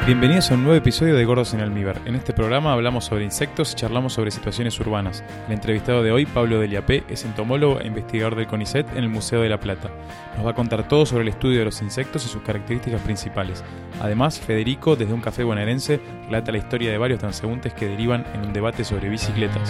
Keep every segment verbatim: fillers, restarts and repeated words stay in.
Bienvenidos a un nuevo episodio de Gordos en Almíbar. En este programa hablamos sobre insectos y charlamos sobre situaciones urbanas. El entrevistado de hoy, Pablo Deliapé, es entomólogo e investigador del CONICET en el Museo de la Plata. Nos va a contar todo sobre el estudio de los insectos y sus características principales. Además, Federico, desde un café bonaerense, relata la historia de varios transeúntes que derivan en un debate sobre bicicletas.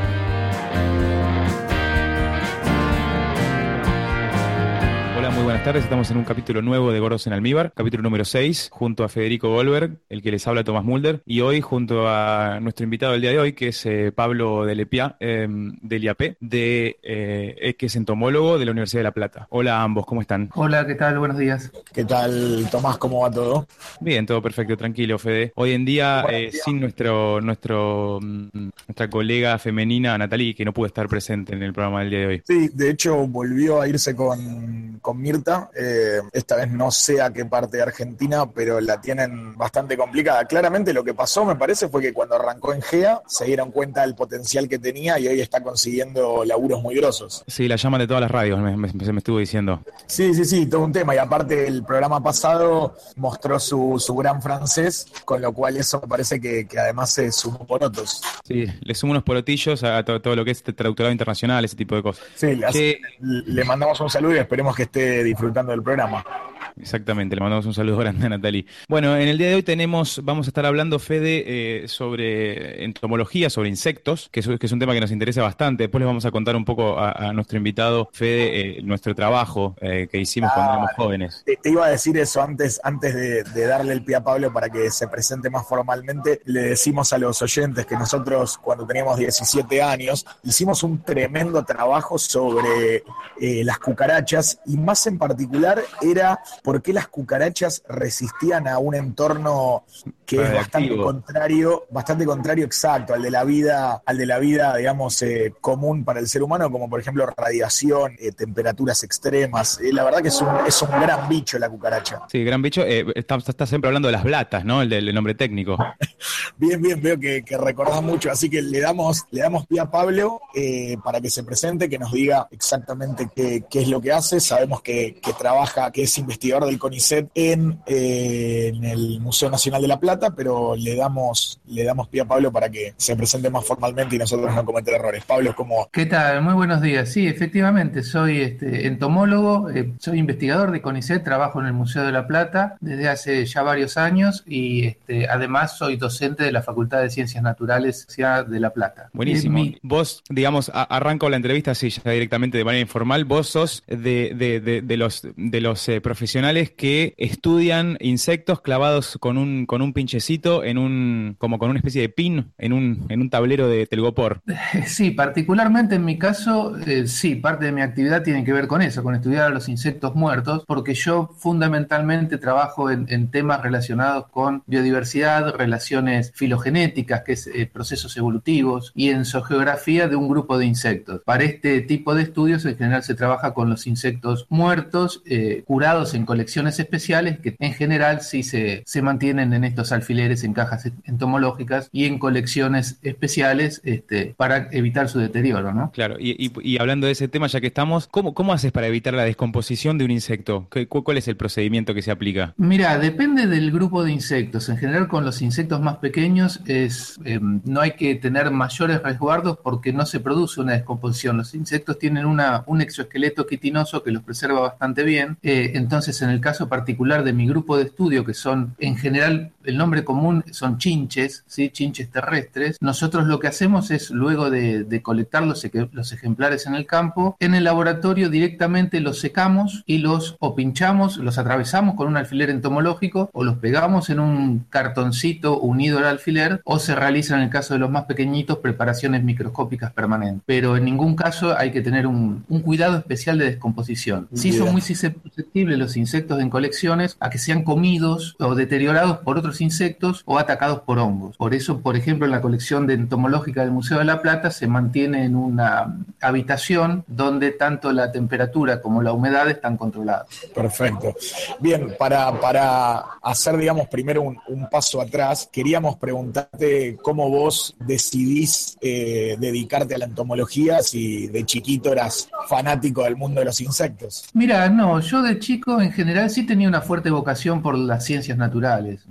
Hola, muy buenas tardes. Estamos en un capítulo nuevo de Gordos en Almíbar, capítulo número seis, junto a Federico Goldberg, el que les habla Tomás Mulder, y hoy junto a nuestro invitado del día de hoy, que es eh, Pablo Deliapé, eh, Deliapé de, eh, que es entomólogo de la Universidad de La Plata. Hola a ambos, ¿cómo están? Hola, ¿qué tal? Buenos días. ¿Qué tal, Tomás? ¿Cómo va todo? Bien, todo perfecto, tranquilo, Fede. Hoy en día, eh, sin nuestro, nuestro, nuestra colega femenina, Natalie, que no pudo estar presente en el programa del día de hoy. Sí, de hecho volvió a irse con... con Mirta, eh, esta vez no sé a qué parte de Argentina, pero la tienen bastante complicada. Claramente lo que pasó, me parece, fue que cuando arrancó en G E A se dieron cuenta del potencial que tenía y hoy está consiguiendo laburos muy grosos. Sí, la llaman de todas las radios, me, me, me estuvo diciendo. Sí, sí, sí, todo un tema. Y aparte el programa pasado mostró su, su gran francés, con lo cual eso me parece que, que además se sumó porotos. Sí, le sumo unos porotillos a todo, todo lo que es traductorado internacional, ese tipo de cosas. Sí, le, que... le mandamos un saludo y esperemos que esté disfrutando del programa. Exactamente, le mandamos un saludo grande a Natalie. Bueno, en el día de hoy tenemos, vamos a estar hablando, Fede, eh, sobre entomología, sobre insectos, que es, que es un tema que nos interesa bastante. Después les vamos a contar un poco a, a nuestro invitado, Fede, eh, nuestro trabajo eh, que hicimos ah, cuando éramos jóvenes. Te, te iba a decir eso antes, antes de, de darle el pie a Pablo para que se presente más formalmente. Le decimos a los oyentes que nosotros, cuando teníamos diecisiete años, hicimos un tremendo trabajo sobre eh, las cucarachas, y más en particular era por qué las cucarachas resistían a un entorno que es bastante contrario, bastante contrario exacto al de la vida, al de la vida, digamos, eh, común para el ser humano, como por ejemplo radiación, eh, temperaturas extremas. Eh, la verdad que es un, es un gran bicho la cucaracha. Sí, gran bicho. Eh, está, está siempre hablando de las blatas, ¿no? El del el nombre técnico. Bien, bien, veo que, que recordás mucho, así que le damos, le damos pie a Pablo eh, para que se presente, que nos diga exactamente qué, qué es lo que hace. Sabemos que, que trabaja, que es investigador del CONICET en, eh, en el Museo Nacional de La Plata, pero le damos, le damos pie a Pablo para que se presente más formalmente y nosotros no cometer errores. Pablo, ¿cómo? ¿Qué tal? Muy buenos días. Sí, efectivamente, soy este, entomólogo, eh, soy investigador de CONICET, trabajo en el Museo de La Plata desde hace ya varios años y este, además soy docente de la Facultad de Ciencias Naturales de La Plata. Buenísimo. Mi... Vos, digamos, a, arranco la entrevista así ya directamente de manera informal. Vos sos de, de, de, de los, de los eh, profesionales que estudian insectos clavados con un, con un pinchecito en un, como con una especie de pin en un, en un tablero de telgopor. Sí, particularmente en mi caso, eh, sí, parte de mi actividad tiene que ver con eso, con estudiar a los insectos muertos, porque yo fundamentalmente trabajo en, en temas relacionados con biodiversidad, relaciones filogenéticas, que es eh, procesos evolutivos, y en zoogeografía de un grupo de insectos. Para este tipo de estudios en general se trabaja con los insectos muertos, eh, curados en colecciones especiales, que en general sí se, se mantienen en estos alfileres, en cajas entomológicas y en colecciones especiales este, para evitar su deterioro, ¿no? Claro, y, y, y hablando de ese tema, ya que estamos, ¿cómo, cómo haces para evitar la descomposición de un insecto? ¿Qué, ¿Cuál es el procedimiento que se aplica? Mira, depende del grupo de insectos. En general, con los insectos más pequeños es eh, no hay que tener mayores resguardos porque no se produce una descomposición. Los insectos tienen una, un exoesqueleto quitinoso que los preserva bastante bien. Eh, entonces, en el caso particular de mi grupo de estudio, que son en general, el nombre común son chinches, ¿sí? Chinches terrestres, nosotros lo que hacemos es, luego de, de colectar los, los ejemplares en el campo, en el laboratorio directamente los secamos y los o pinchamos, los atravesamos con un alfiler entomológico o los pegamos en un cartoncito unido al alfiler, o se realizan, en el caso de los más pequeñitos, preparaciones microscópicas permanentes. Pero en ningún caso hay que tener un, un cuidado especial de descomposición. Sí son muy susceptibles los insectos en colecciones a que sean comidos o deteriorados por otros insectos o atacados por hongos. Por eso, por ejemplo, en la colección de entomológica del Museo de La Plata se mantiene en una habitación donde tanto la temperatura como la humedad están controladas. Perfecto. Bien, para, para hacer, digamos, primero un, un paso atrás, queríamos preguntarte cómo vos decidís eh, dedicarte a la entomología, si de chiquito eras fanático del mundo de los insectos. Mira, no, yo de chico en general sí tenía una fuerte vocación por las ciencias naturales, ¿no? Me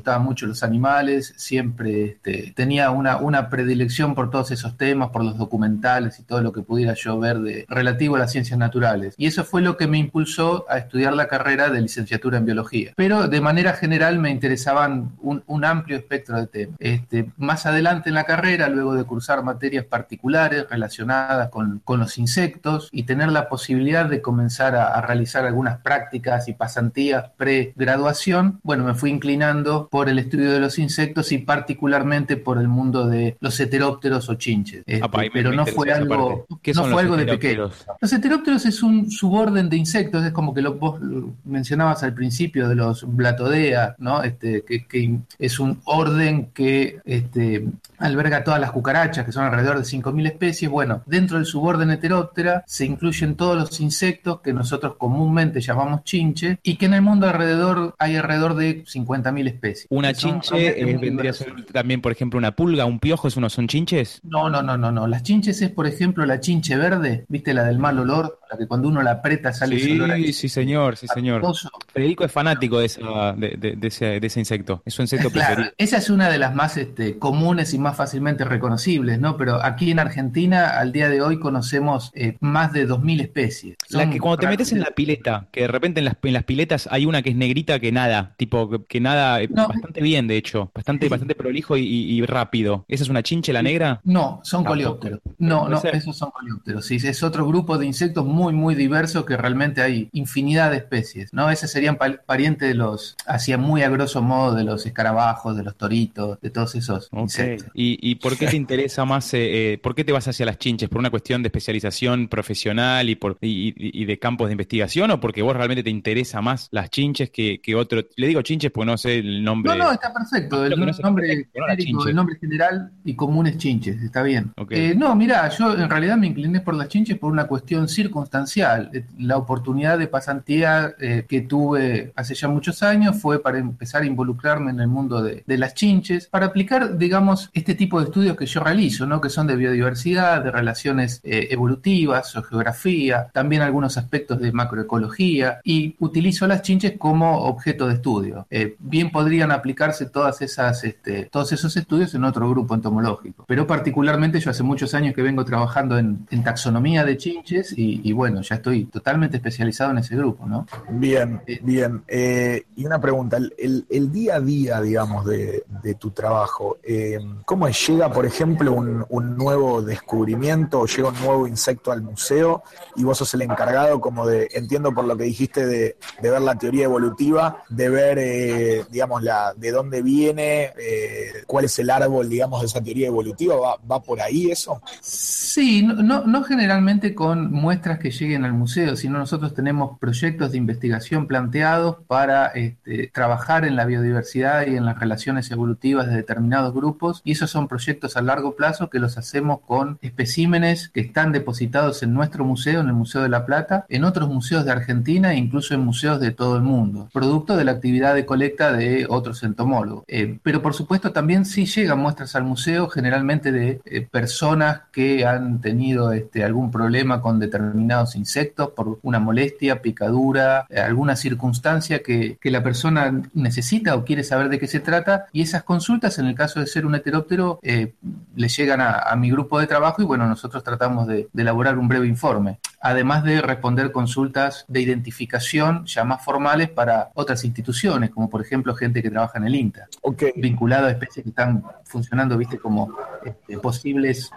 gustaban mucho los animales, siempre este, tenía una, una predilección por todos esos temas, por los documentales y todo lo que pudiera yo ver de relativo a las ciencias naturales. Y eso fue lo que me impulsó a estudiar la carrera de licenciatura en biología. Pero de manera general me interesaban un, un amplio espectro de temas. Este, más adelante en la carrera, luego de cursar materias particulares relacionadas con, con los insectos y tener la posibilidad de comenzar a, a realizar algunas prácticas y pasantías pregraduación, bueno, me fui inclinando por el estudio de los insectos y particularmente por el mundo de los heterópteros o chinches. Este, Apa, pero no fue algo, no fue algo de pequeño. Los heterópteros es un suborden de insectos, es como que lo, vos mencionabas al principio de los Blatodea, ¿no? Este, que, que es un orden que este, alberga todas las cucarachas, que son alrededor de cinco mil especies. Bueno, dentro del suborden Heteróptera se incluyen todos los insectos que nosotros comúnmente llamamos chinche y que en el mundo alrededor hay alrededor de cincuenta mil especies. ¿Una chinche eh, vendría a ser también, por ejemplo, una pulga, un piojo? ¿Esos no son chinches? No, no, no, no, no. Las chinches es, por ejemplo, la chinche verde, ¿viste? La del mal olor, la que cuando uno la aprieta sale sí, ese olor ahí. Sí, señor, sí, señor. Federico es fanático de, esa, de, de, de, ese, de ese insecto. Es su insecto claro, preferido. Esa es una de las más este, comunes y más fácilmente reconocibles, ¿no? Pero aquí en Argentina, al día de hoy, conocemos eh, más de dos mil especies. Son la que cuando te metes en de... la pileta, que de repente en las, en las piletas hay una que es negrita que nada, tipo que, que nada, eh, no. bastante bien, de hecho, bastante, sí. bastante prolijo y, y, y rápido. ¿Esa es una chinche, la negra? No, son Tampoco. coleópteros. No, no, esos son coleópteros. Sí, es otro grupo de insectos muy, muy diverso que realmente hay infinidad de especies, ¿no? Esos serían parientes de los, hacía muy a grosso modo, de los escarabajos, de los toritos, de todos esos okay. insectos. ¿Y, ¿Y por qué te interesa más, eh, eh, por qué te vas hacia las chinches? ¿Por una cuestión de especialización profesional y, por, y, y de campos de investigación o porque vos realmente te interesa más las chinches que, que otro? Le digo chinches porque no sé el nombre. No, no, está perfecto. El, no nombre, perfecto, genérico, el nombre general y común es chinches, está bien. Okay. Eh, no, mirá, yo en realidad me incliné por las chinches por una cuestión circunstancial. La oportunidad de pasantía eh, que tuve hace ya muchos años fue para empezar a involucrarme en el mundo de, de las chinches, para aplicar, digamos, este tipo de estudios que yo realizo, ¿no? Que son de biodiversidad, de relaciones eh, evolutivas, o geografía, también algunos aspectos de macroecología, y utilizo las chinches como objeto de estudio. Eh, bien podrían aplicarse todas esas, este, todos esos estudios en otro grupo entomológico, pero particularmente yo hace muchos años que vengo trabajando en, en taxonomía de chinches y, y bueno, ya estoy totalmente especializado en ese grupo, ¿no? Bien, eh, bien. Eh, y una pregunta, el, el, el día a día, digamos, de, de tu trabajo, eh, ¿cómo es? ¿Llega, por ejemplo, un, un nuevo descubrimiento o llega un nuevo insecto al museo y vos sos el encargado como de, entiendo por lo que dijiste, de, de ver la teoría evolutiva, de ver, eh, digamos, la de dónde viene, eh, cuál es el árbol, digamos, de esa teoría evolutiva? ¿Va, va por ahí eso? Sí, no, no, no generalmente con muestras que lleguen al museo, sino nosotros tenemos proyectos de investigación planteados para este, trabajar en la biodiversidad y en las relaciones evolutivas de determinados grupos, y esos son proyectos a largo plazo que los hacemos con especímenes que están depositados en nuestro museo, en el Museo de La Plata, en otros museos de Argentina e incluso en museos de todo el mundo, producto de la actividad de colecta de otros entomólogos. Eh, pero por supuesto también sí llegan muestras al museo, generalmente de eh, personas que han tenido este, algún problema con determinados insectos por una molestia, picadura, eh, alguna circunstancia que, que la persona necesita o quiere saber de qué se trata, y esas consultas, en el caso de ser un heteróptero, eh, le llegan a, a mi grupo de trabajo y bueno, nosotros tratamos de, de elaborar un breve informe, además de responder consultas de identificación ya más formales para otras instituciones, como por ejemplo gente que trabaja en el INTA, okay. vinculado a especies que están funcionando, viste, como este, posibles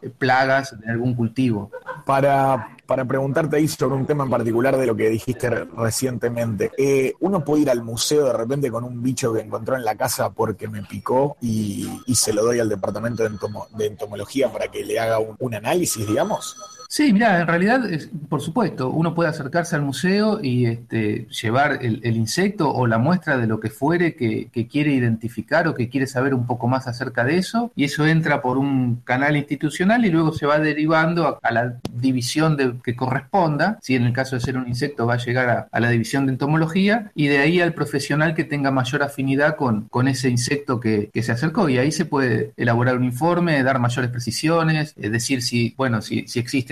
plagas de algún cultivo. Para, para preguntarte ahí sobre un tema en particular de lo que dijiste recientemente, eh, ¿uno puede ir al museo de repente con un bicho que encontró en la casa porque me picó y, y se lo doy al departamento de, entomo, de entomología para que le haga un, un análisis, digamos? Sí, mirá, en realidad, es, por supuesto, uno puede acercarse al museo y este, llevar el, el insecto o la muestra de lo que fuere que, que quiere identificar o que quiere saber un poco más acerca de eso, y eso entra por un canal institucional y luego se va derivando a, a la división de, que corresponda. Si en el caso de ser un insecto va a llegar a, a la división de entomología, y de ahí al profesional que tenga mayor afinidad con, con ese insecto que, que se acercó, y ahí se puede elaborar un informe, dar mayores precisiones, eh, decir si, bueno, si, si existe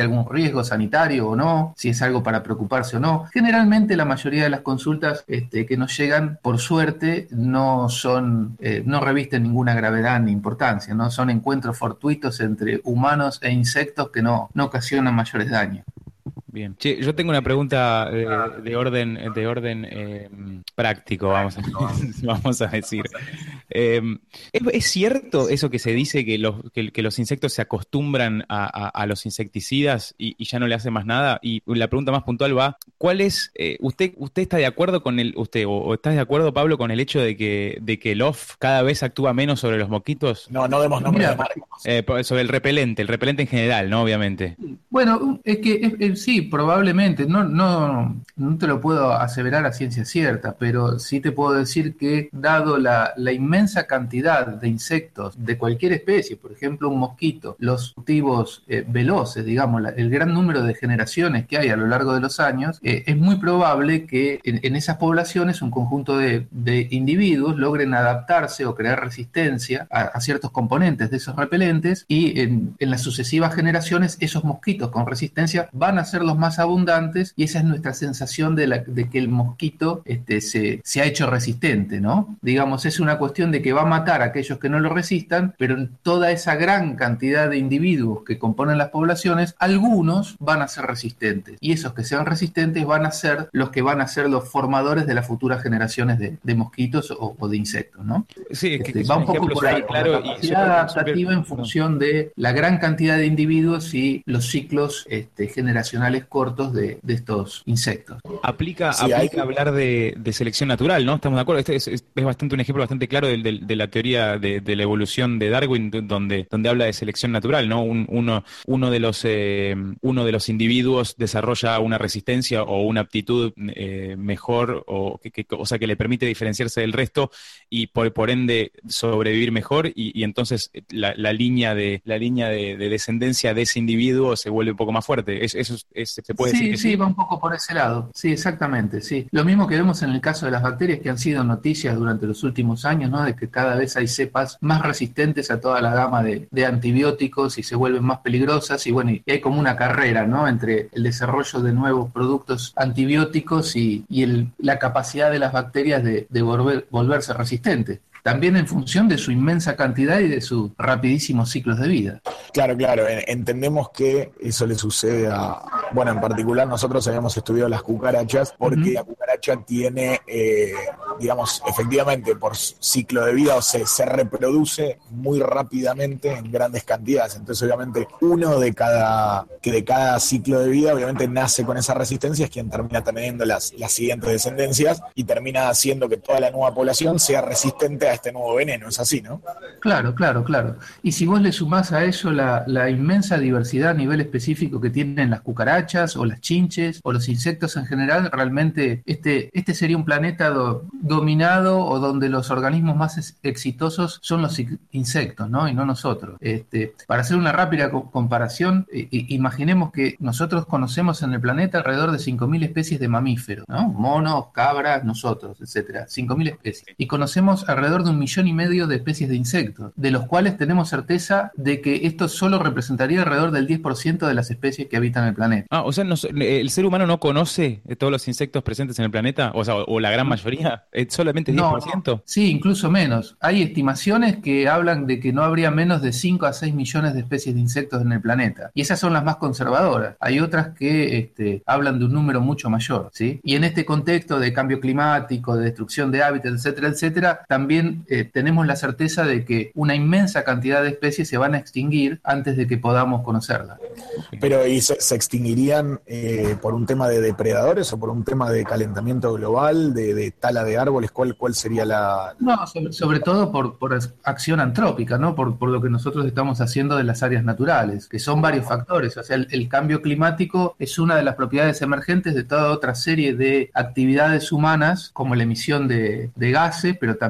algún riesgo sanitario o no, si es algo para preocuparse o no. Generalmente la mayoría de las consultas este, que nos llegan, por suerte, no son, eh, no revisten ninguna gravedad ni importancia, ¿no? Son encuentros fortuitos entre humanos e insectos que no, no ocasionan mayores daños. Bien. Che, yo tengo una pregunta de, de orden, de orden eh, práctico, vamos a, vamos a decir. Eh, ¿es, ¿Es cierto eso que se dice que los, que, que los insectos se acostumbran a, a, a los insecticidas y, y ya no le hace más nada? Y la pregunta más puntual va, ¿cuál es, eh, usted, usted está de acuerdo con el, usted, o, o estás de acuerdo, Pablo, con el hecho de que, de que el O F cada vez actúa menos sobre los mosquitos? No, no demos nombre de marcas. Eh, sobre el repelente, el repelente en general, ¿no? Obviamente. Bueno, es que es, es, sí, probablemente, no, no, no te lo puedo aseverar a ciencia cierta, pero sí te puedo decir que dado la, la inmensa cantidad de insectos de cualquier especie, por ejemplo un mosquito, los cultivos eh, veloces, digamos, la, el gran número de generaciones que hay a lo largo de los años, eh, es muy probable que en, en esas poblaciones un conjunto de, de individuos logren adaptarse o crear resistencia a, a ciertos componentes de esos repelentes y en, en las sucesivas generaciones esos mosquitos con resistencia van a ser los más abundantes y esa es nuestra sensación de, la, de que el mosquito este, se, se ha hecho resistente, ¿no? Digamos, es una cuestión de que va a matar a aquellos que no lo resistan, pero en toda esa gran cantidad de individuos que componen las poblaciones, algunos van a ser resistentes y esos que sean resistentes van a ser los que van a ser los formadores de las futuras generaciones de, de mosquitos o, o de insectos, ¿no? Sí, este, que, que va un poco por ahí, claro, la capacidad adaptativa en función de la gran cantidad de individuos y los ciclos este, generacionales cortos de, de estos insectos. Aplica, sí, aplica hay... hablar de, de selección natural, ¿no? Estamos de acuerdo. Este es, es, es bastante un ejemplo bastante claro de, de, de la teoría de, de la evolución de Darwin, donde, donde habla de selección natural, ¿no? Un, uno, uno de los eh, uno de los individuos desarrolla una resistencia o una aptitud eh, mejor, o que, que, o sea que le permite diferenciarse del resto y por, por ende sobrevivir mejor, y, y entonces la, la línea de la línea de, de descendencia de ese individuo se vuelve un poco más fuerte. Es, eso es, es, se puede sí, decir que sí, sí. va un poco por ese lado. Sí, exactamente, sí. Lo mismo que vemos en el caso de las bacterias que han sido noticias durante los últimos años, ¿no? De que cada vez hay cepas más resistentes a toda la gama de, de antibióticos y se vuelven más peligrosas y bueno, y hay como una carrera, ¿no? Entre el desarrollo de nuevos productos antibióticos y, y el, la capacidad de las bacterias de, de volver, volverse resistentes. También en función de su inmensa cantidad y de sus rapidísimos ciclos de vida. Claro, claro, entendemos que eso le sucede a, bueno, en particular nosotros habíamos estudiado las cucarachas porque uh-huh. la cucaracha tiene, eh, digamos, efectivamente por ciclo de vida, o sea, se reproduce muy rápidamente en grandes cantidades, entonces obviamente uno de cada, que de cada ciclo de vida obviamente nace con esa resistencia, es quien termina teniendo las, las siguientes descendencias y termina haciendo que toda la nueva población sea resistente a este nuevo veneno, es así, ¿no? Claro, claro, claro. Y si vos le sumás a eso la, la inmensa diversidad a nivel específico que tienen las cucarachas o las chinches o los insectos en general, realmente este, este sería un planeta do, dominado o donde los organismos más es, exitosos son los insectos, ¿no? Y no nosotros. Este, para hacer una rápida co- comparación, eh, imaginemos que nosotros conocemos en el planeta alrededor de cinco mil especies de mamíferos, ¿no? Monos, cabras, nosotros, etcétera. cinco mil especies. Y conocemos alrededor de un millón y medio de especies de insectos, de los cuales tenemos certeza de que esto solo representaría alrededor del diez por ciento de las especies que habitan el planeta. Ah, o sea, no, el ser humano no conoce todos los insectos presentes en el planeta, o sea, o, o la gran mayoría, es solamente diez por ciento. No, no. Sí, incluso menos. Hay estimaciones que hablan de que no habría menos de cinco a seis millones de especies de insectos en el planeta, y esas son las más conservadoras. Hay otras que este, hablan de un número mucho mayor, ¿sí? Y en este contexto de cambio climático, de destrucción de hábitats, etcétera, etcétera, también Eh, tenemos la certeza de que una inmensa cantidad de especies se van a extinguir antes de que podamos conocerlas. Pero ¿y se, se extinguirían eh, por un tema de depredadores o por un tema de calentamiento global, de, de tala de árboles? ¿Cuál, cuál sería la...? No, sobre, sobre todo por, por acción antrópica, ¿no? Por, por lo que nosotros estamos haciendo de las áreas naturales, que son varios factores. O sea, el, el cambio climático es una de las propiedades emergentes de toda otra serie de actividades humanas, como la emisión de, de gases, pero también la destrucción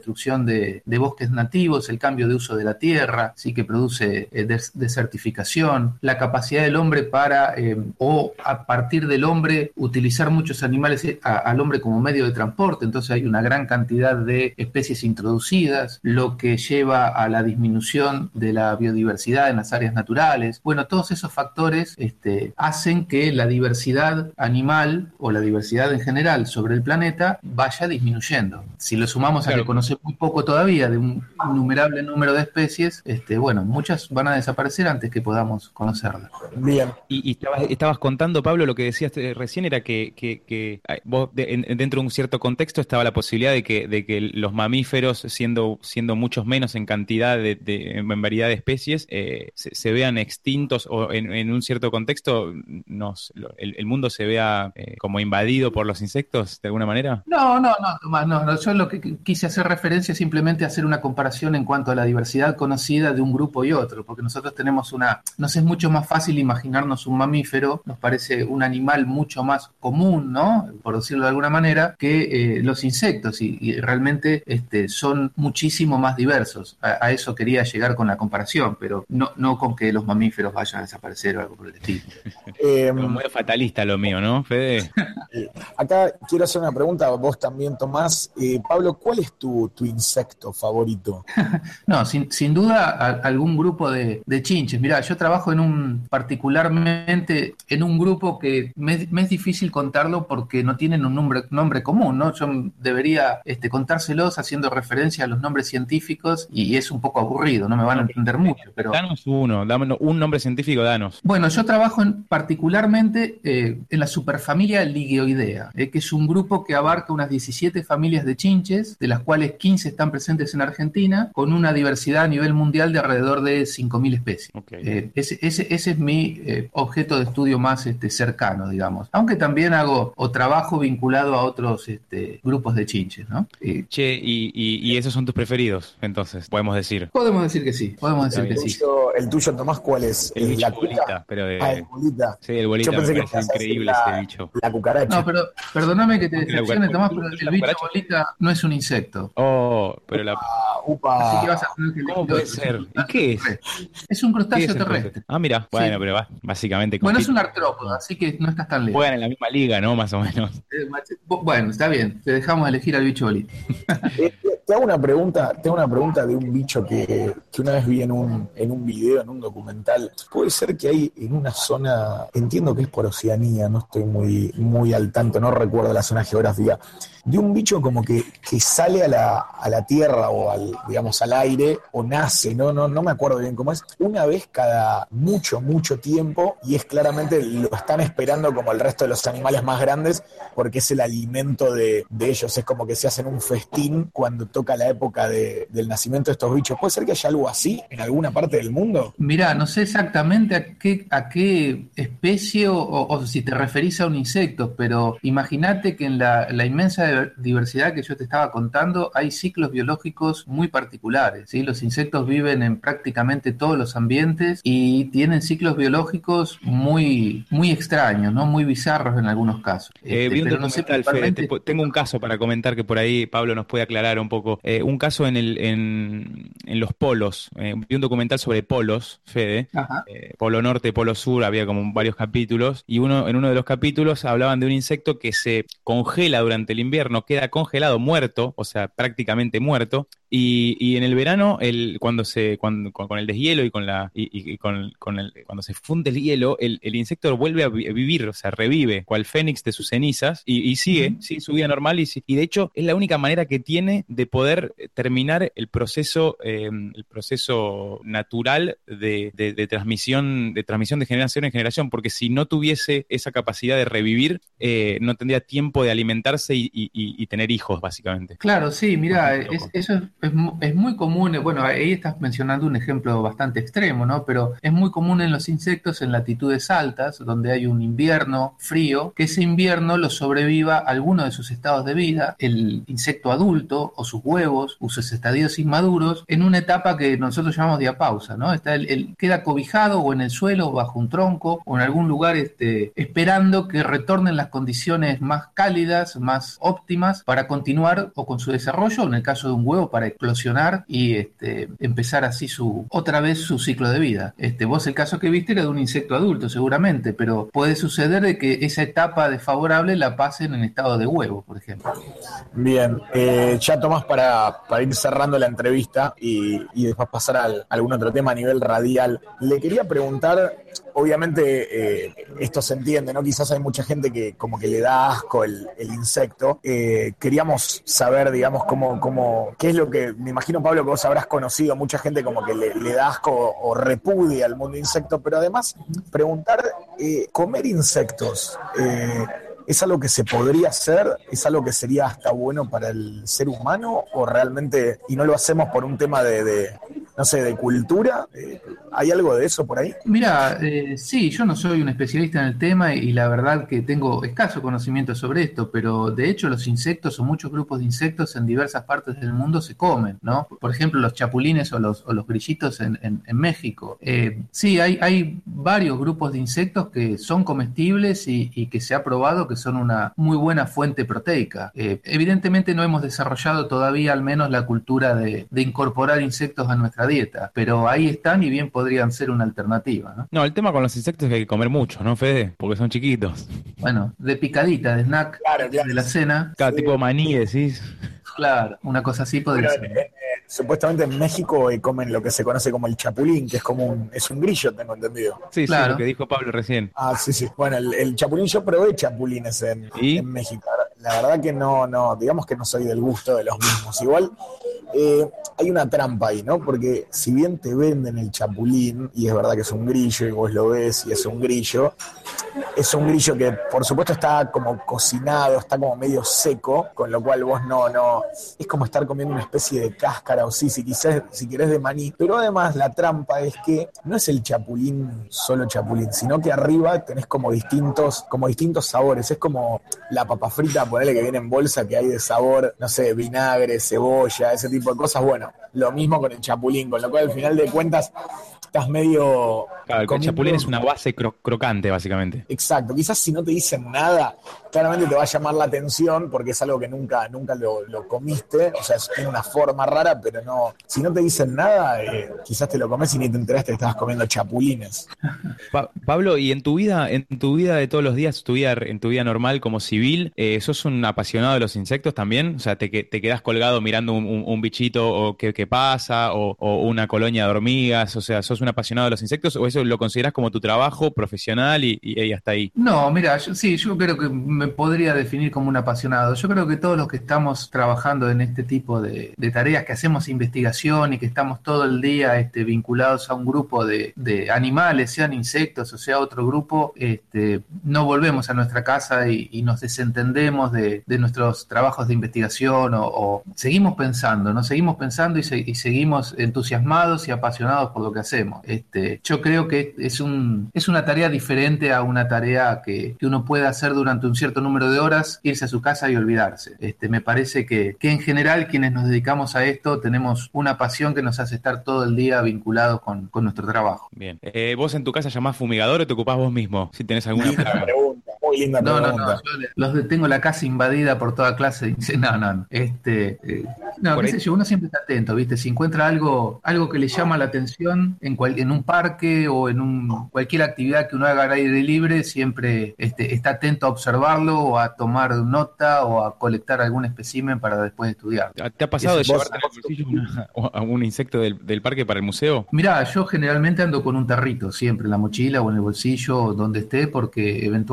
destrucción de, de bosques nativos, el cambio de uso de la tierra, sí que produce eh, des, desertificación, la capacidad del hombre para, eh, o a partir del hombre, utilizar muchos animales a, al hombre como medio de transporte, entonces hay una gran cantidad de especies introducidas, lo que lleva a la disminución de la biodiversidad en las áreas naturales. Bueno, todos esos factores este, hacen que la diversidad animal o la diversidad en general sobre el planeta vaya disminuyendo. Si lo sumamos claro. a que conocemos muy poco todavía de un innumerable número de especies, este, bueno, muchas van a desaparecer antes que podamos conocerlas. Bien. Y, y estabas, estabas contando, Pablo, lo que decías recién era que, que, que vos de, en, dentro de un cierto contexto estaba la posibilidad de que, de que los mamíferos, siendo, siendo muchos menos en cantidad de, de en variedad de especies, eh, se, se vean extintos o en, en un cierto contexto nos, el, el mundo se vea eh, como invadido por los insectos de alguna manera. No, no, no, Tomás, no, no. Yo lo que quise hacer referencia es simplemente hacer una comparación en cuanto a la diversidad conocida de un grupo y otro, porque nosotros tenemos una, nos es mucho más fácil imaginarnos un mamífero, nos parece un animal mucho más común, ¿no? Por decirlo de alguna manera, que eh, los insectos y, y realmente este, son muchísimo más diversos. A, a eso quería llegar con la comparación, pero no, no con que los mamíferos vayan a desaparecer o algo por el estilo. Eh, muy fatalista lo mío, ¿no, Fede? Eh, acá quiero hacer una pregunta, vos también, Tomás. Eh, Pablo, ¿cuál es tu, tu insecto favorito? No, sin, sin duda a, algún grupo de, de chinches. Mirá, yo trabajo en un, particularmente en un grupo que me, me es difícil contarlo porque no tienen un nombre, nombre común, ¿no? Yo debería este, contárselos haciendo referencia a los nombres científicos y, y es un poco aburrido, no me van a entender mucho. Pero... Danos uno, dámonos un nombre científico, danos. Bueno, yo trabajo en, particularmente eh, en la superfamilia Liguioidea, eh, que es un grupo que abarca unas diecisiete familias de chinches, de las cuales quince están presentes en Argentina, con una diversidad a nivel mundial de alrededor de cinco mil especies. Okay. Eh, ese, ese, ese es mi eh, objeto de estudio más este, cercano, digamos. Aunque también hago o trabajo vinculado a otros este, grupos de chinches, ¿no? Eh, che, y, y, y esos son tus preferidos, entonces, podemos decir. Podemos decir que sí, podemos decir que sí. El tuyo, Tomás, ¿cuál es? El bicho la bolita, pero de... Ah, el bolita. Sí, el bolita, yo pensé me que parece increíble la, ese bicho. La cucaracha. No, pero perdóname que te decepcione, Tomás, pero el bicho bolita no es un insecto. Oh, pero la... Ah, upa. Así que vas a tener que ¿Cómo puede ser? ¿Y qué es? Es un crustáceo es terrestre. Ah, mira, bueno, sí. pero va, básicamente... Bueno, es un artrópodo, así que no estás tan lejos. Juegan en la misma liga, ¿no? Más o menos. Bueno, está bien, te dejamos elegir al bicho bolita. Te hago una pregunta, te hago una pregunta de un bicho que, que una vez vi en un, en un video, en un documental. Puede ser que hay en una zona, entiendo que es por Oceanía, no estoy muy, muy al tanto, no recuerdo la zona geográfica, de un bicho como que, que sale a la, a la tierra o al, digamos, al aire, o nace, no, no, no me acuerdo bien cómo es, una vez cada mucho, mucho tiempo, y es claramente, lo están esperando como el resto de los animales más grandes, porque es el alimento de, de ellos, es como que se hacen un festín cuando toca la época de, del nacimiento de estos bichos. ¿Puede ser que haya algo así en alguna parte del mundo? Mirá, no sé exactamente a qué, a qué especie o, o, o si te referís a un insecto, pero imagínate que en la, la inmensa diversidad que yo te estaba contando hay ciclos biológicos muy particulares, ¿sí? Los insectos viven en prácticamente todos los ambientes y tienen ciclos biológicos muy, muy extraños, ¿no? Muy bizarros en algunos casos. Eh, este, vi un pero no sé, Fede, te, tengo un caso para comentar que por ahí Pablo nos puede aclarar un poco. Eh, un caso en, el, en, en los polos. Eh, vi un documental sobre polos, Fede. Eh, Polo Norte, Polo Sur, había como varios capítulos. Y uno en uno de los capítulos hablaban de un insecto que se congela durante el invierno, queda congelado, muerto, o sea, prácticamente muerto. Y, y en el verano, el, cuando se, cuando, con, con el deshielo y con la, y, y con, con el, cuando se funde el hielo, el, el insecto vuelve a vivir, o sea, revive, cual fénix de sus cenizas, y, y sigue, uh-huh. sigue su vida normal, y, y de hecho es la única manera que tiene de poder terminar el proceso, eh, el proceso natural de, de, de transmisión, de transmisión de generación en generación, porque si no tuviese esa capacidad de revivir, eh, no tendría tiempo de alimentarse y, y, y tener hijos, básicamente. Claro, sí, mira, es, eso es Es, mu- es muy común, eh, bueno, ahí estás mencionando un ejemplo bastante extremo, ¿no? Pero es muy común en los insectos en latitudes altas, donde hay un invierno frío, que ese invierno lo sobreviva alguno de sus estados de vida, el insecto adulto o sus huevos o sus estadios inmaduros, en una etapa que nosotros llamamos diapausa, ¿no? Está el, el- queda cobijado o en el suelo, bajo un tronco o en algún lugar este, esperando que retornen las condiciones más cálidas, más óptimas para continuar o con su desarrollo, en el caso de un huevo, para eclosionar y este, empezar así su otra vez su ciclo de vida. Este, vos el caso que viste era de un insecto adulto, seguramente, pero puede suceder de que esa etapa desfavorable la pasen en estado de huevo, por ejemplo. Bien, eh, ya Tomás, para, para ir cerrando la entrevista y, y después pasar al- a algún otro tema a nivel radial, le quería preguntar, obviamente eh, esto se entiende, ¿no? Quizás hay mucha gente que como que le da asco el, el insecto. Eh, queríamos saber, digamos, cómo, cómo, qué es lo que, me imagino, Pablo, que vos habrás conocido, mucha gente como que le, le da asco o, o repudia al mundo insecto, pero además preguntar, eh, comer insectos, eh, ¿es algo que se podría hacer? ¿Es algo que sería hasta bueno para el ser humano? ¿O realmente, y no lo hacemos por un tema de, de no sé, de cultura? Eh, ¿hay algo de eso por ahí? Mira, eh, sí, yo no soy un especialista en el tema y la verdad que tengo escaso conocimiento sobre esto, pero de hecho los insectos o muchos grupos de insectos en diversas partes del mundo se comen, ¿no? Por ejemplo, los chapulines o los, o los grillitos en, en- en México. Eh, sí, hay, hay varios grupos de insectos que son comestibles y, y que se ha probado que son una muy buena fuente proteica. Eh, evidentemente no hemos desarrollado todavía al menos la cultura de, de incorporar insectos a nuestra dieta, pero ahí están y bien podrían ser una alternativa, ¿no? No, el tema con los insectos es que hay que comer mucho, ¿no, Fede? Porque son chiquitos. Bueno, de picadita, de snack, Claro, antes claro. de la cena, Cada Sí. tipo de maní, decís. claro, una cosa así podría Bueno, ser. eh, eh, supuestamente en México eh, comen lo que se conoce como el chapulín, que es como un, es un grillo, tengo entendido. Sí, sí, Claro. lo que dijo Pablo recién. Ah, sí, sí. Bueno, el, el chapulín, yo probé chapulines en, ¿Y? en México. La verdad que no, no, digamos que no soy del gusto de los mismos. Igual eh, hay una trampa ahí, ¿no? Porque si bien te venden el chapulín, y es verdad que es un grillo, y vos lo ves, y es un grillo, es un grillo que por supuesto está como cocinado, está como medio seco, con lo cual vos no, no, es como estar comiendo una especie de cáscara, o sí, si quizás, si querés de maní. Pero además la trampa es que no es el chapulín solo chapulín, sino que arriba tenés como distintos, como distintos sabores. Es como la papa frita, ponele, que viene en bolsa, que hay de sabor, no sé, vinagre, cebolla, ese tipo de cosas. Bueno, lo mismo con el chapulín, con lo cual al final de cuentas estás medio... Claro, el comiendo- chapulín es una base cro- crocante, básicamente. Exacto, quizás si no te dicen nada, claramente te va a llamar la atención porque es algo que nunca, nunca lo, lo comiste, o sea, es- tiene una forma rara, pero no, si no te dicen nada, eh, quizás te lo comes y ni te enteraste que estabas comiendo chapulines. Pa- Pablo, y en tu vida, en tu vida de todos los días, tu vida, en tu vida normal como civil, eh, ¿sos un apasionado de los insectos también? O sea, ¿te, que- te quedás colgado mirando un, un- un bichito o qué, qué pasa, o, o una colonia de hormigas? O sea, ¿sos un apasionado de los insectos o eso lo considerás como tu trabajo profesional y, y, y hasta ahí? No, mira, yo, sí, yo creo que me podría definir como un apasionado. Yo creo que todos los que estamos trabajando en este tipo de, de tareas, que hacemos investigación y que estamos todo el día este, vinculados a un grupo de, de animales, sean insectos o sea otro grupo, este, no volvemos a nuestra casa y, y nos desentendemos de, de nuestros trabajos de investigación o, o seguimos pensando, ¿no? Seguimos pensando y, se- y seguimos entusiasmados y apasionados por lo que hacemos. Este, yo creo que es un, es una tarea diferente a una tarea que, que uno puede hacer durante un cierto número de horas, irse a su casa y olvidarse. Este, me parece que, que en general quienes nos dedicamos a esto tenemos una pasión que nos hace estar todo el día vinculados con, con nuestro trabajo. Bien. Eh, ¿vos en tu casa llamás fumigador o te ocupás vos mismo? Si tenés alguna Linda plaga. pregunta, muy linda No, no, pregunta. no, yo le- los de- tengo la casa invadida por toda clase de inse- no, no, no. Este, eh, no, Por qué ahí- sé yo, uno siempre está atento, ¿viste? Si encuentra algo, algo que le llama la atención en, cual- en un parque o en un, cualquier actividad que uno haga al aire libre, siempre este, está atento a observarlo o a tomar nota o a colectar algún espécimen para después estudiar. ¿Te ha pasado de Ese- vos- llevarte en el bolsillo una- a un insecto del, del parque para el museo? Mirá, yo generalmente ando con un tarrito siempre en la mochila o en el bolsillo o donde esté, porque eventualmente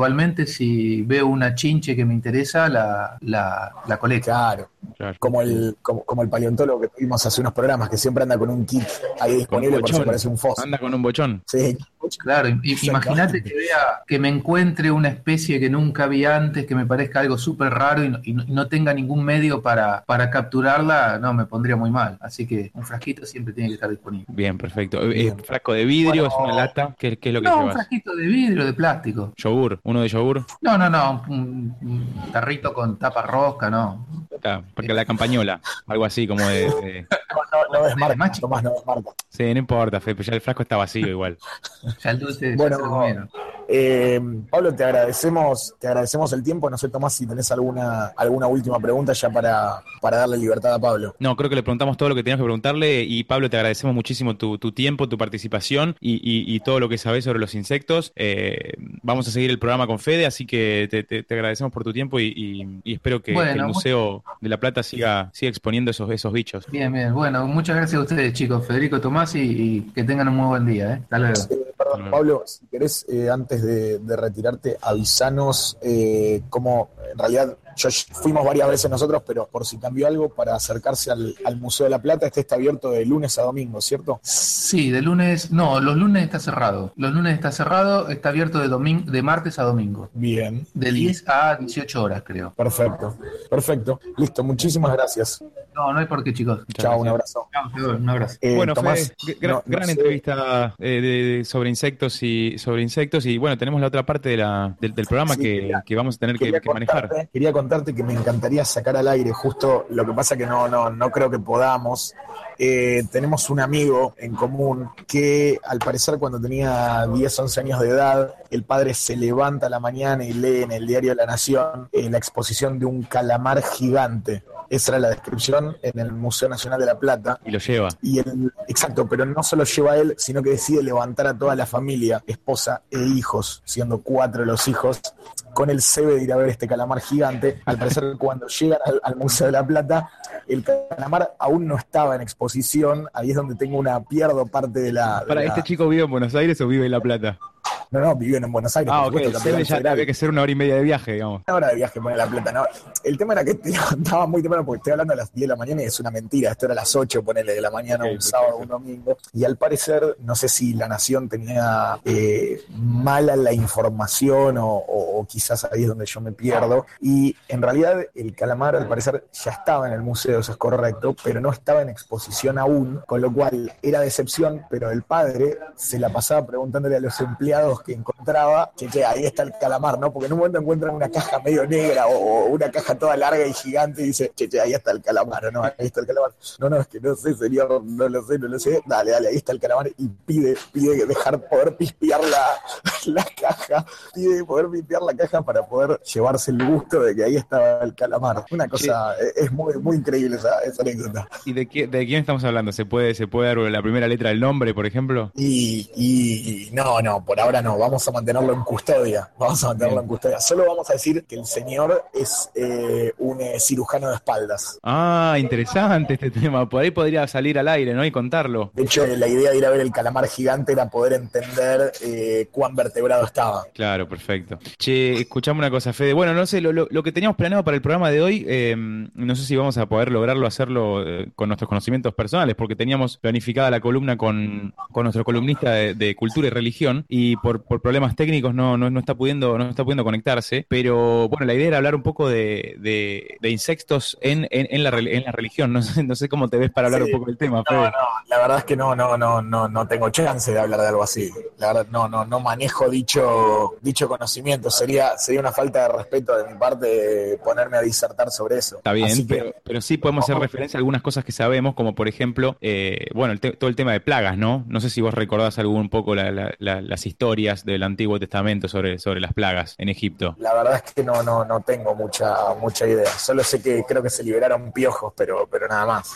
si veo una chinche que me interesa, la, la, la colecto. Claro. Claro. Como el como, como el paleontólogo que tuvimos hace unos programas, que siempre anda con un kit ahí disponible por si parece un fósil. Anda con un bochón. Sí. Claro, imagínate que vea, que me encuentre una especie que nunca vi antes, que me parezca algo súper raro y no, y no tenga ningún medio para, para capturarla, no, me pondría muy mal. Así que un frasquito siempre tiene que estar disponible. Bien, perfecto. Bien. ¿Es frasco de vidrio? Bueno, ¿es una lata? ¿Qué, qué es lo que no, llevas? Un frasquito de vidrio, de plástico. ¿Yogur? ¿Uno de yogur? No, no, no, un, un tarrito con tapa rosca, no. Claro, porque la campañola, algo así como de... de... No, no, no es marca, Tomás, no es marca. Sí, no importa, Fe, pero ya el frasco está vacío igual. Ya el dulce bueno, ya se lo comieron. Eh, Pablo, te agradecemos, te agradecemos el tiempo. No sé, Tomás, si tenés alguna, alguna última pregunta ya para, para darle libertad a Pablo. No, creo que le preguntamos todo lo que teníamos que preguntarle y Pablo, te agradecemos muchísimo tu, tu tiempo, tu participación y, y, y todo lo que sabés sobre los insectos. Eh, vamos a seguir el programa con Fede, así que te, te, te agradecemos por tu tiempo y, y, y espero que, bueno, que el Museo de la Plata siga, siga exponiendo esos, esos bichos. Bien, bien. Bueno, muchas gracias a ustedes, chicos. Federico, Tomás, y, y que tengan un muy buen día. ¿eh? Hasta luego. Eh, perdón, Pablo, si querés, eh, antes de, de retirarte, avisanos eh, cómo, en realidad, yo, fuimos varias veces nosotros, pero por si cambió algo, para acercarse al, al Museo de la Plata, este está abierto de lunes a domingo, ¿cierto? Sí, de lunes, no, los lunes está cerrado. Los lunes está cerrado, está abierto de domingo, de martes a domingo. Bien. De diez a dieciocho horas, creo. Perfecto, perfecto. Listo, muchísimas gracias. No, no hay por qué, chicos. Chao, un abrazo. Chao, un abrazo. Eh, bueno, Tomás, fue gran, no, no gran entrevista eh, de, de, sobre insectos y sobre insectos y bueno, tenemos la otra parte de la, del, del programa sí, que, quería, que vamos a tener que, que manejar. Quería contarte que me encantaría sacar al aire, justo lo que pasa que no, no, no creo que podamos. Eh, tenemos un amigo en común que al parecer cuando tenía diez, once años de edad, el padre se levanta a la mañana y lee en el diario La Nación eh, la exposición de un calamar gigante. Esa era la descripción en el Museo Nacional de La Plata. Y lo lleva. Y el, exacto, pero no solo lleva a él, sino que decide levantar a toda la familia, esposa e hijos, siendo cuatro los hijos, con el cebe de ir a ver este calamar gigante. Al parecer, cuando llegan al, al Museo de La Plata, el calamar aún no estaba en exposición. Ahí es donde tengo una, pierdo parte de la... De Para, la... ¿este chico vive en Buenos Aires o vive en La Plata? No, no, viven en Buenos Aires. Ah, ok, el cebe ya había que ser una hora y media de viaje, digamos. Una hora de viaje pone La Plata, no. El tema era que te levantaba muy temprano, porque estoy hablando a las diez de la mañana y es una mentira. Esto era a las ocho, ponele, de la mañana, okay, un sábado, un domingo. Y al parecer, no sé si La Nación tenía eh, mala la información o, o, o quizás ahí es donde yo me pierdo. Y en realidad el calamar, al parecer, ya estaba en el museo, eso es correcto, pero no estaba en exposición aún, con lo cual era decepción, pero el padre se la pasaba preguntándole a los empleados que encontraba, que, que ahí está el calamar, ¿no? Porque en un momento encuentran una caja medio negra o, o una caja toda larga y gigante y dice, che, che, ahí está el calamar, ¿no? Ahí está el calamar. No, no, es que no sé, señor, no lo sé, no lo sé. Dale, dale, ahí está el calamar y pide, pide dejar poder pispear la, la caja, pide poder pispear la caja para poder llevarse el gusto de que ahí estaba el calamar. Una cosa, sí. es muy, muy increíble esa, esa anécdota. ¿Y de, qué, de quién estamos hablando? ¿Se puede, ¿Se puede dar la primera letra del nombre, por ejemplo? Y, y, y no, no, por ahora no. Vamos a mantenerlo en custodia. Vamos a mantenerlo Bien. en custodia. Solo vamos a decir que el señor es eh, un eh, cirujano de espaldas. Ah, interesante este tema. Por ahí podría salir al aire, ¿no? Y contarlo. De hecho, la idea de ir a ver el calamar gigante era poder entender eh, cuán vertebrado estaba. Claro, perfecto. Che, escuchame una cosa, Fede. Bueno, no sé, lo, lo, lo que teníamos planeado para el programa de hoy, eh, no sé si vamos a poder lograrlo hacerlo eh, con nuestros conocimientos personales, porque teníamos planificada la columna con, con nuestro columnista de, de cultura y religión, y por, por problemas técnicos no, no, no está pudiendo, no está pudiendo conectarse, pero bueno, la idea era hablar un poco de, de, de insectos en, en, en, la, en la religión. No sé, no sé cómo te ves para hablar sí. un poco del tema, Fede. No, no, la verdad es que no, no, no, no, no tengo chance de hablar de algo así. La verdad, no, no, no manejo dicho, dicho conocimiento. Sería, sería una falta de respeto de mi parte ponerme a disertar sobre eso. Está bien, así pero, que, pero sí podemos hacer no, referencia a algunas cosas que sabemos, como por ejemplo, eh, bueno, el te, todo el tema de plagas, ¿no? No sé si vos recordás algún un poco la, la, la, las historias del Antiguo Testamento sobre, sobre las plagas en Egipto. La verdad es que no, no, no tengo mucha, mucha idea. Solo sé que creo que se liberaron piojos, pero, pero nada más.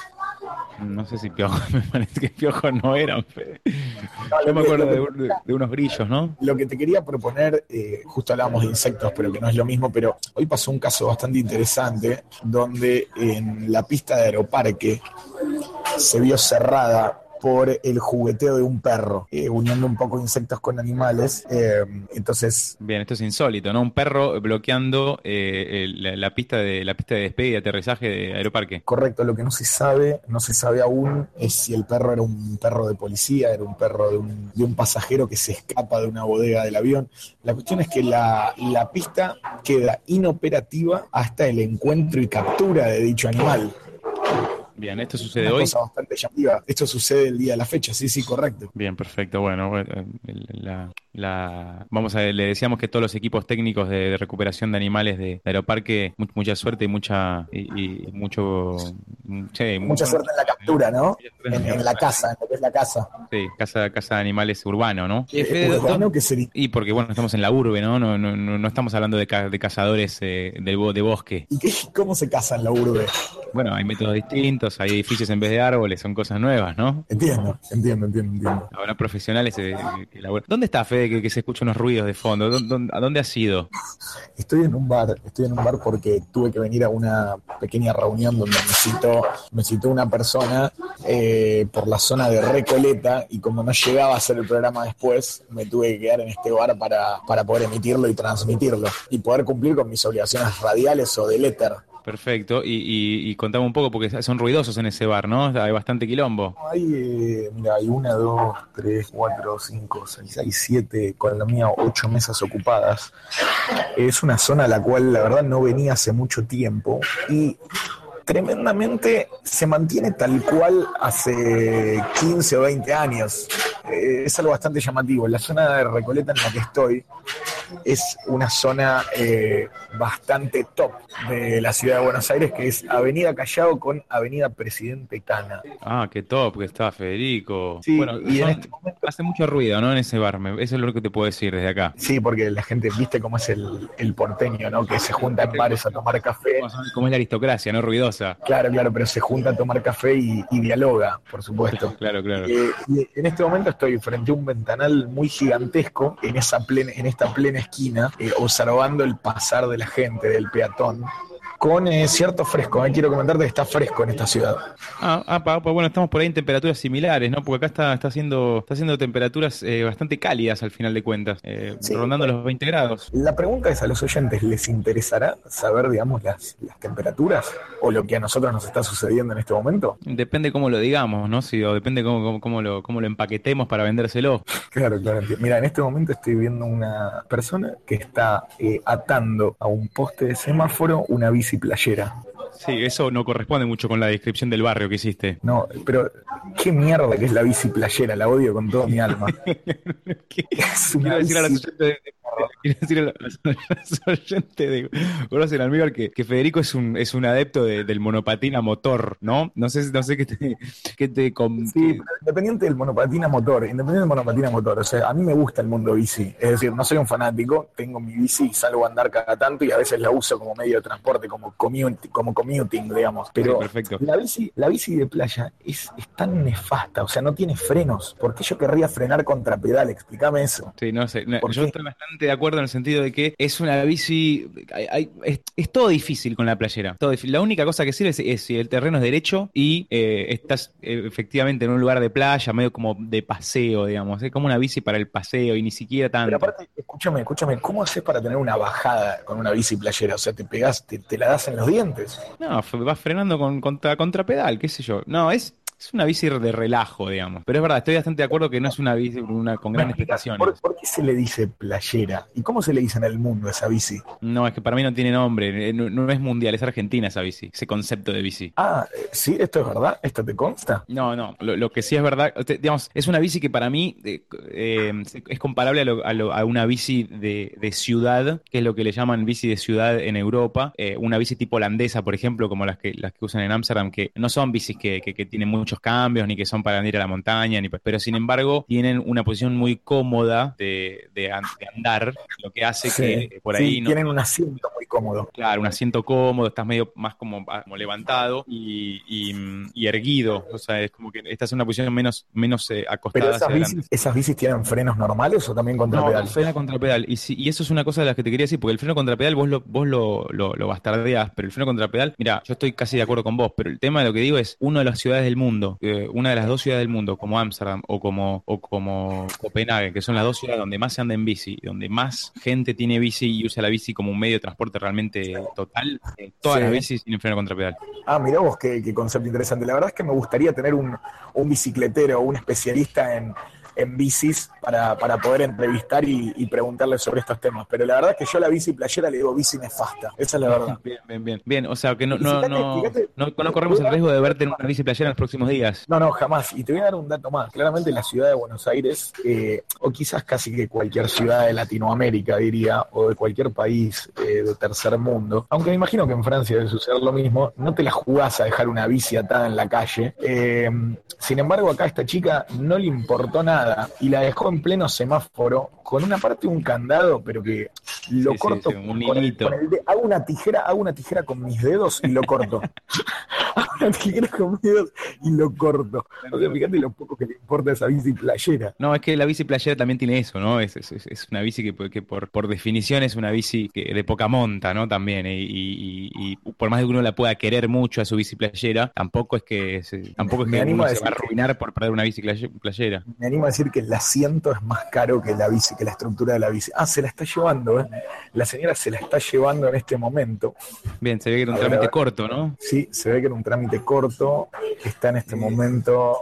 No sé si piojos, me parece que piojos no eran, Fede. No, Yo me que, acuerdo que, de, de unos grillos, ¿no? Lo que te quería proponer, eh, justo hablábamos de insectos, pero que no es lo mismo, pero hoy pasó un caso bastante interesante, donde en la pista de Aeroparque se vio cerrada por el jugueteo de un perro, eh, uniendo un poco insectos con animales. Eh, entonces... Bien, esto es insólito, ¿no? Un perro bloqueando eh, el- la, la pista de la pista de despegue y de aterrizaje de Aeroparque. Correcto, lo que no se sabe, no se sabe aún es si el perro era un perro de policía, era un perro de un, de un pasajero que se escapa de una bodega del avión. La cuestión es que la, la pista queda inoperativa hasta el encuentro y captura de dicho animal. Bien, esto sucede Una hoy. cosa bastante llamativa. Esto sucede el día de la fecha, sí, sí, correcto. Bien, perfecto. Bueno, bueno, eh, la, la- vamos a ver, le decíamos que todos los equipos técnicos de, de recuperación de animales de, de Aeroparque, mu- mucha suerte y mucha y, y mucho mm, sí, mu- Mucha bueno, suerte en la captura, ¿no? mucha suerte En, en en la casa, en lo que es la casa. sí, casa, casa de animales urbano, ¿no? Eh, Eh, Fede, urbano, ¿dó- que sería. y porque bueno, estamos en la urbe, ¿no? No, no, no, no estamos hablando de, ca- de cazadores eh, del bo- de bosque. ¿Y qué, cómo se casa en la urbe? Bueno, hay métodos distintos, hay edificios en vez de árboles, son cosas nuevas, ¿no? Entiendo, entiendo, entiendo, entiendo. Habrá profesionales eh, que laburan. ¿Dónde está, Fede, que, que se escuchan unos ruidos de fondo? ¿Dó- dó- ¿A dónde has ido? Estoy en un bar, estoy en un bar porque tuve que venir a una pequeña reunión donde me citó, me citó una persona eh, por la zona de Recoleta, y como no llegaba a hacer el programa después, me tuve que quedar en este bar para, para poder emitirlo y transmitirlo y poder cumplir con mis obligaciones radiales o del éter. Perfecto, y, y, y contame un poco, porque son ruidosos en ese bar, ¿no? Hay bastante quilombo. Hay, eh, mira, hay una, dos, tres, cuatro, cinco, seis, hay siete, con la mía ocho mesas ocupadas. Es una zona a la cual la verdad no venía hace mucho tiempo y tremendamente se mantiene tal cual hace quince o veinte años. Eh, es algo bastante llamativo. La zona de Recoleta en la que estoy es una zona eh, bastante top de la ciudad de Buenos Aires, que es Avenida Callao con Avenida Presidente Cana. Ah, qué top que está Federico. Sí, bueno, y en son- este momento... hace mucho ruido, ¿no? En ese bar, me- eso es lo que te puedo decir desde acá. Sí, porque la gente, viste cómo es el, el porteño, ¿no? Que se junta en bares a tomar café. Como son- como es la aristocracia, ¿no? Ruidosa. Claro, claro, pero se junta a tomar café y, y dialoga, por supuesto. Claro, claro. Eh, y en este momento estoy frente a un ventanal muy gigantesco en esa plena, en esta plena esquina, eh, observando el pasar de la gente, del peatón, con eh, cierto fresco. Eh. Quiero comentarte que está fresco en esta ciudad. Ah, ah, pa- pa- bueno, estamos por ahí en temperaturas similares, ¿no? Porque acá está, está haciendo, está haciendo temperaturas eh, bastante cálidas al final de cuentas, eh, Sí. rondando los veinte grados. La pregunta es a los oyentes, ¿les interesará saber, digamos, las, las temperaturas o lo que a nosotros nos está sucediendo en este momento? Depende cómo lo digamos, ¿no? Si, o depende cómo, cómo, cómo lo, cómo lo empaquetemos para vendérselo. Claro, claro. entiendo. Mira, en este momento estoy viendo una persona que está eh, atando a un poste de semáforo una bici playera. Sí, eso no corresponde mucho con la descripción del barrio que hiciste. No, pero qué mierda que es la bici playera, la odio con toda mi alma. ¿Qué? Es una Quiero decir a los bici- oyentes de, quiero decir a los, a los oyentes de Conocen al Almíbar que, que Federico es un, es un adepto de- del monopatín a motor, ¿no? No sé, no sé qué te, qué te com- Sí, qué- pero independiente del monopatín a motor, independiente del monopatín a motor, o sea, a mí me gusta el mundo bici, es decir, no soy un fanático, tengo mi bici y salgo a andar cada tanto y a veces la uso como medio de transporte, como commuting, como commuting, digamos, pero Sí, perfecto. la bici, la bici de playa es, es tan nefasta, o sea, no tiene frenos, ¿por qué yo querría frenar contra pedal? Explícame eso. Sí, no sé. No, ¿Por yo qué? estoy bastante de acuerdo en el sentido de que es una bici. hay- hay- es, es todo difícil con la playera. Todo difícil. La única cosa que sirve es, es si el terreno es derecho y eh, estás eh, efectivamente en un lugar de playa, medio como de paseo, digamos. Es como una bici para el paseo y ni siquiera tanto. Pero aparte, escúchame, escúchame, ¿cómo haces para tener una bajada con una bici playera? O sea, te pegás, te, te la das en los dientes. No, f- vas frenando con contra, contrapedal, qué sé yo. No, es. Es una bici de relajo, digamos. Pero es verdad, estoy bastante de acuerdo que no es una bici una, con grandes prestaciones. ¿Por, por qué se le dice playera? ¿Y cómo se le dice en el mundo a esa bici? No, es que para mí no tiene nombre. eh, No, no es mundial, es argentina esa bici. Ese concepto de bici. Ah, eh, sí, esto es verdad, esto te consta. No, no, lo, lo que sí es verdad, te- digamos, es una bici que para mí eh, eh, es comparable a, lo- a lo- a una bici de, de ciudad, que es lo que le llaman bici de ciudad en Europa, eh, una bici tipo holandesa, por ejemplo, como las que, las que usan en Ámsterdam, que no son bicis que, que- que tienen muchos cambios, ni que son para ir a la montaña, ni, pa- pero sin embargo tienen una posición muy cómoda de, de an- de andar, lo que hace Sí, que por sí, ahí no... tienen un asiento muy cómodo. Claro, un asiento cómodo, estás medio más como, ah, como levantado y, y, y erguido. O sea, es como que estás en una posición menos, menos eh, acostada Pero esas hacia adelante. bicis, ¿esas bicis tienen frenos normales o también contra No, pedal? frena contrapedal. Y, si- y eso es una cosa de las que te quería decir, porque el freno contrapedal vos lo, vos lo, lo, lo bastardeás, pero el freno contrapedal, mira, yo estoy casi de acuerdo con vos, pero el tema de lo que digo es, una de las ciudades del mundo mundo, eh, una de las dos ciudades del mundo, como Ámsterdam o como, o como Copenhague, que son las dos ciudades donde más se anda en bici, donde más gente tiene bici y usa la bici como un medio de transporte realmente total, eh, todas Sí. las bicis tienen freno contrapedal. Ah, mirá vos qué, qué concepto interesante. La verdad es que me gustaría tener un, un bicicletero, un especialista en, en bicis para, para poder entrevistar y, y preguntarle sobre estos temas. Pero la verdad es que yo a la bici playera le digo bici nefasta. Esa es la verdad. Bien, bien, bien. Bien, o sea que no, Y no, fíjate, no, fíjate, no, no corremos el riesgo de verte en una bici playera en los próximos días. No, no, jamás. Y te voy a dar un dato más. Claramente la ciudad de Buenos Aires, eh, o quizás casi que cualquier ciudad de Latinoamérica, diría, o de cualquier país eh, de tercer mundo, aunque me imagino que en Francia debe suceder lo mismo, no te la jugás a dejar una bici atada en la calle. Eh, sin embargo, acá a esta chica no le importó nada y la dejó en pleno semáforo con una parte de un candado, pero que lo Sí, sí, corto sí, un con el, hilito. con el de- hago una tijera, hago una tijera con mis dedos y lo corto. Hago una tijera con mis dedos y lo corto. O sea, fíjate lo poco que le importa esa bici playera. No, es que la bici playera también tiene eso, ¿no? Es, es, es- es una bici que, que por, por definición es una bici que, de poca monta, ¿no? También, y, y- y- y por más de que uno la pueda querer mucho a su bici playera, tampoco es que, se- tampoco es Me que animo uno a se va a decir que- arruinar por perder una bici playe- playera. Me animo a decir que el asiento es más caro que la bici, que la estructura de la bici. Ah, se la está llevando, ¿eh? La señora se la está llevando en este momento. Bien, se ve que era un A ver, a trámite ver. corto, ¿no? Sí, se ve que era un trámite corto. Está en este momento.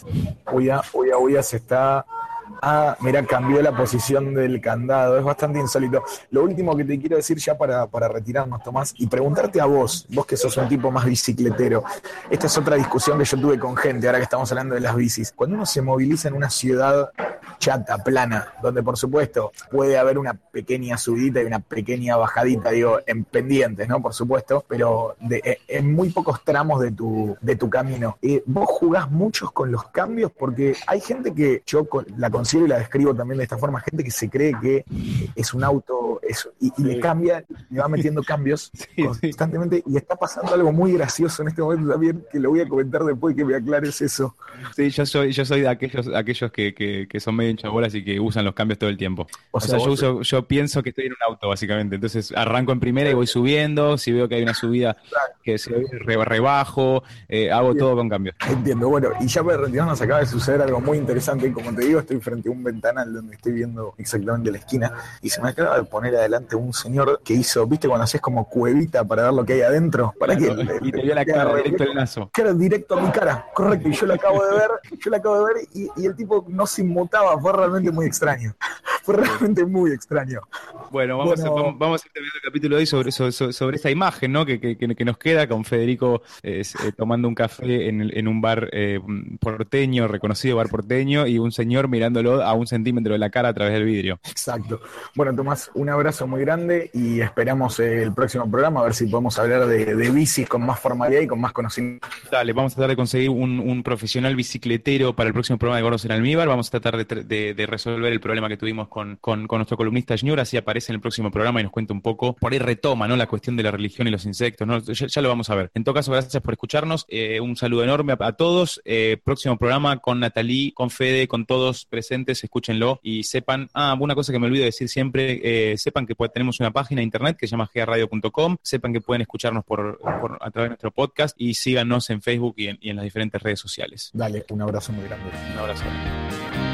Uya, uya, uya, se está. Ah, mira, cambió la posición del candado. Es bastante insólito. Lo último que te quiero decir ya para, para retirarnos, Tomás, y preguntarte a vos, vos que sos un tipo más bicicletero. Esta es otra discusión que yo tuve con gente, ahora que estamos hablando de las bicis. Cuando uno se moviliza en una ciudad chata, plana, donde por supuesto puede haber una pequeña subidita y una pequeña bajadita, digo, en pendientes, ¿no? Por supuesto, pero de, eh, en muy pocos tramos de tu, de tu camino. Eh, ¿Vos jugás muchos con los cambios? Porque hay gente que yo con- la considero y la describo también de esta forma, gente que se cree que es un auto eso, y, y le cambia, le va metiendo cambios Sí, constantemente, y está pasando algo muy gracioso en este momento también, que lo voy a comentar después que me aclares eso. Sí, yo soy, yo soy de aquellos, aquellos que, que, que son medio hinchabolas y que usan los cambios todo el tiempo. O O, sea, sea, yo vos- uso, yo pienso que estoy en un auto, básicamente. Entonces arranco en primera y voy subiendo. Si veo que hay una subida que se ve re- rebajo, eh, hago Bien. todo con cambios. Entiendo, bueno, y ya para retirarnos acaba de suceder algo muy interesante. Como te digo, estoy frente a un ventanal donde estoy viendo exactamente la esquina y se me acaba de poner adelante un señor que hizo, ¿viste cuando haces como cuevita para ver lo que hay adentro? Para que Y te vio la cara directo el lazo. Claro, directo a mi cara, correcto, y yo lo acabo de ver, yo lo acabo de ver y, y el tipo no se inmutaba, fue realmente muy extraño, fue realmente muy extraño. Bueno, vamos, Bueno. A, vamos, vamos a ir terminando el capítulo de hoy sobre, sobre, sobre esa imagen, ¿no? Que, que, que nos queda con Federico eh, eh, tomando un café en, el- en un bar eh, porteño, reconocido bar porteño, y un señor mirándolo a un centímetro de la cara a través del vidrio. Exacto. Bueno, Tomás, un abrazo muy grande y esperamos eh, el próximo programa a ver si podemos hablar de, de bicis con más formalidad y con más conocimiento. Dale, vamos a tratar de conseguir un, un profesional bicicletero para el próximo programa de Gordos en Almíbar. Vamos a tratar de, de- de resolver el problema que tuvimos con, con, con nuestro columnista Jñur, así aparece en el próximo programa y nos cuenta un poco, por ahí retoma, ¿no? La cuestión de la religión y los insectos, ¿no? Ya, ya lo vamos a ver. En todo caso, gracias por escucharnos. Eh, un saludo enorme a, a todos. Eh, próximo programa con Natalí, con Fede, con todos presentes, escúchenlo y sepan, ah, una cosa que me olvido de decir siempre, eh, sepan que pues, tenemos una página de internet que se llama g radio punto com, sepan que pueden escucharnos por, por- a través de nuestro podcast y síganos en Facebook y en, y en las diferentes redes sociales. Dale, un abrazo muy grande. Un abrazo.